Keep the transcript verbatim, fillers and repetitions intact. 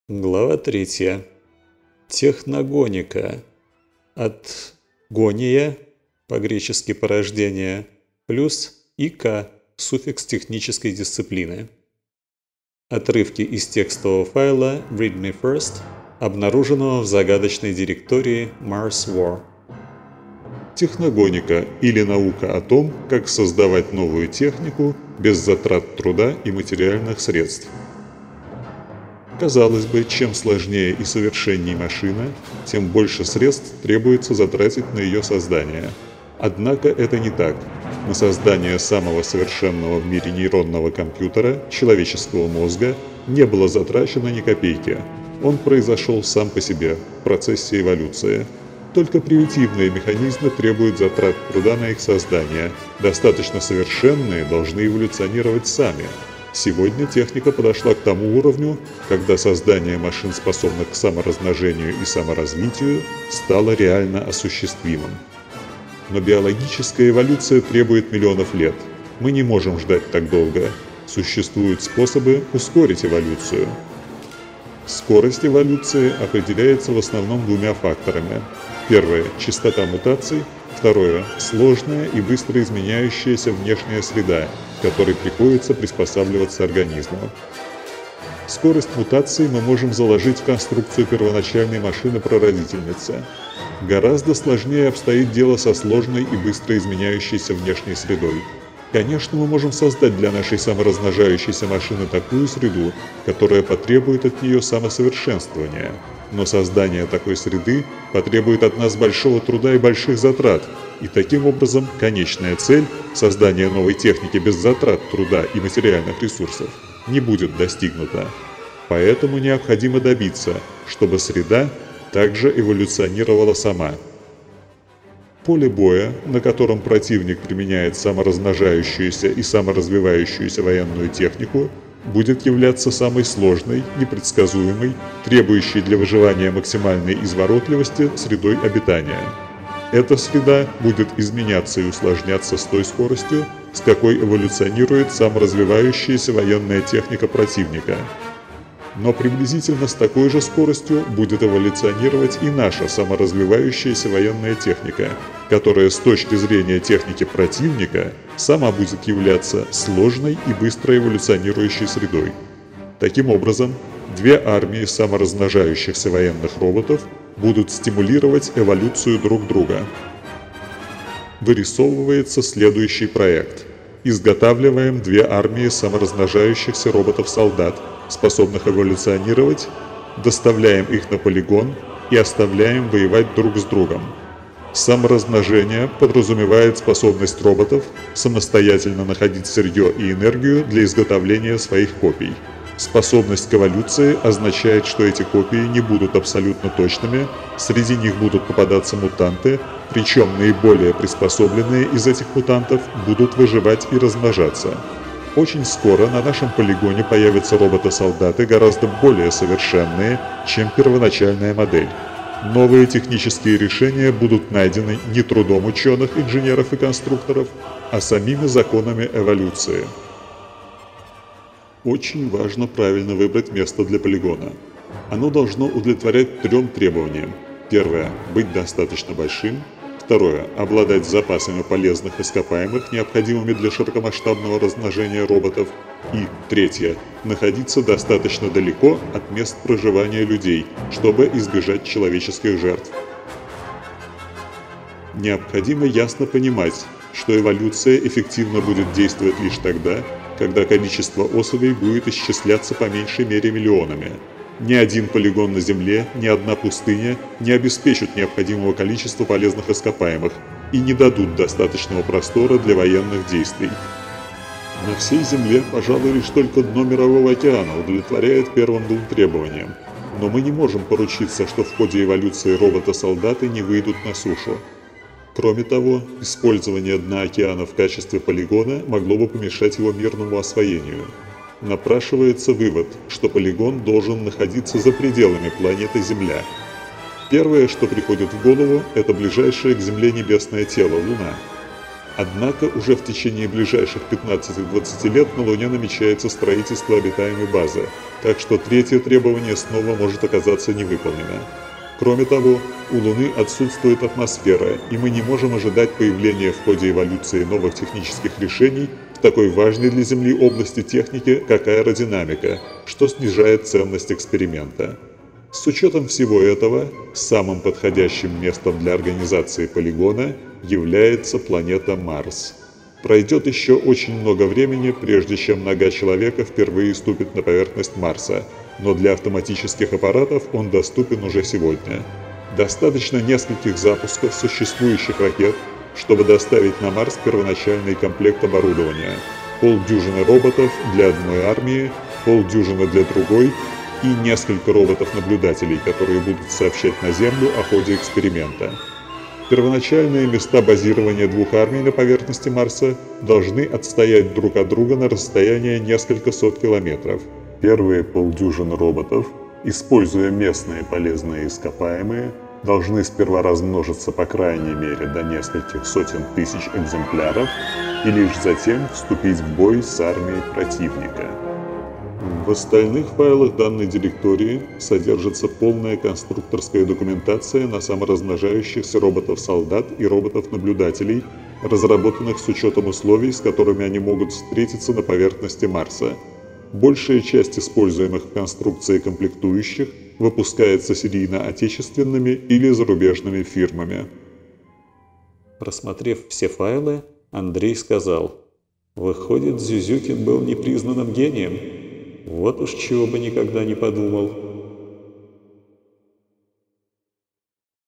Глава третья. Техногоника. От гония, по-гречески порождение, плюс ика, суффикс технической дисциплины. Отрывки из текстового файла readme first, обнаруженного в загадочной директории Mars War. Техногоника или наука о том, как создавать новую технику без затрат труда и материальных средств. Казалось бы, чем сложнее и совершеннее машина, тем больше средств требуется затратить на ее создание. Однако это не так. На создание самого совершенного в мире нейронного компьютера, человеческого мозга, не было затрачено ни копейки. Он произошел сам по себе, в процессе эволюции. Только примитивные механизмы требуют затрат труда на их создание. Достаточно совершенные должны эволюционировать сами. Сегодня техника подошла к тому уровню, когда создание машин, способных к саморазмножению и саморазвитию, стало реально осуществимым. Но биологическая эволюция требует миллионов лет. Мы не можем ждать так долго. Существуют способы ускорить эволюцию. Скорость эволюции определяется в основном двумя факторами. Первое – частота мутаций. Второе – сложная и быстро изменяющаяся внешняя среда, которой приходится приспосабливаться организму. Скорость мутаций мы можем заложить в конструкцию первоначальной машины-прародительницы. Гораздо сложнее обстоит дело со сложной и быстро изменяющейся внешней средой. Конечно, мы можем создать для нашей саморазмножающейся машины такую среду, которая потребует от нее самосовершенствования. Но создание такой среды потребует от нас большого труда и больших затрат, и таким образом конечная цель – создание новой техники без затрат труда и материальных ресурсов – не будет достигнута. Поэтому необходимо добиться, чтобы среда также эволюционировала сама. Поле боя, на котором противник применяет саморазмножающуюся и саморазвивающуюся военную технику, будет являться самой сложной, непредсказуемой, требующей для выживания максимальной изворотливости средой обитания. Эта среда будет изменяться и усложняться с той скоростью, с какой эволюционирует саморазвивающаяся военная техника противника. Но приблизительно с такой же скоростью будет эволюционировать и наша саморазвивающаяся военная техника, которая с точки зрения техники противника сама будет являться сложной и быстро эволюционирующей средой. Таким образом, две армии саморазмножающихся военных роботов будут стимулировать эволюцию друг друга. Вырисовывается следующий проект. Изготавливаем две армии саморазмножающихся роботов-солдат, способных эволюционировать, доставляем их на полигон и оставляем воевать друг с другом. Саморазмножение подразумевает способность роботов самостоятельно находить сырье и энергию для изготовления своих копий. Способность к эволюции означает, что эти копии не будут абсолютно точными, среди них будут попадаться мутанты, причем наиболее приспособленные из этих мутантов будут выживать и размножаться. Очень скоро на нашем полигоне появятся роботы-солдаты гораздо более совершенные, чем первоначальная модель. Новые технические решения будут найдены не трудом ученых, инженеров и конструкторов, а самими законами эволюции. Очень важно правильно выбрать место для полигона. Оно должно удовлетворять трем требованиям. Первое – быть достаточно большим. Второе – обладать запасами полезных ископаемых, необходимыми для широкомасштабного размножения роботов. И третье – находиться достаточно далеко от мест проживания людей, чтобы избежать человеческих жертв. Необходимо ясно понимать, что эволюция эффективно будет действовать лишь тогда, когда количество особей будет исчисляться по меньшей мере миллионами. Ни один полигон на Земле, ни одна пустыня не обеспечат необходимого количества полезных ископаемых и не дадут достаточного простора для военных действий. На всей Земле, пожалуй, лишь только дно Мирового океана удовлетворяет первым двум требованиям. Но мы не можем поручиться, что в ходе эволюции робота-солдаты не выйдут на сушу. Кроме того, использование дна океана в качестве полигона могло бы помешать его мирному освоению. Напрашивается вывод, что полигон должен находиться за пределами планеты Земля. Первое, что приходит в голову, это ближайшее к Земле небесное тело – Луна. Однако уже в течение ближайших пятнадцати-двадцати лет на Луне намечается строительство обитаемой базы, так что третье требование снова может оказаться невыполнено. Кроме того, у Луны отсутствует атмосфера, и мы не можем ожидать появления в ходе эволюции новых технических решений в такой важной для Земли области техники, как аэродинамика, что снижает ценность эксперимента. С учетом всего этого, самым подходящим местом для организации полигона является планета Марс. Пройдет еще очень много времени, прежде чем нога человека впервые ступит на поверхность Марса, но для автоматических аппаратов он доступен уже сегодня. Достаточно нескольких запусков существующих ракет, чтобы доставить на Марс первоначальный комплект оборудования. Полдюжины роботов для одной армии, полдюжины для другой и несколько роботов-наблюдателей, которые будут сообщать на Землю о ходе эксперимента. Первоначальные места базирования двух армий на поверхности Марса должны отстоять друг от друга на расстояние несколько сот километров. Первые полдюжины роботов, используя местные полезные ископаемые, должны сперва размножиться по крайней мере до нескольких сотен тысяч экземпляров и лишь затем вступить в бой с армией противника. В остальных файлах данной директории содержится полная конструкторская документация на саморазмножающихся роботов-солдат и роботов-наблюдателей, разработанных с учетом условий, с которыми они могут встретиться на поверхности Марса. Большая часть используемых в конструкции комплектующих выпускается серийно отечественными или зарубежными фирмами. Просмотрев все файлы, Андрей сказал: «Выходит, Зюзюкин был непризнанным гением? Вот уж чего бы никогда не подумал».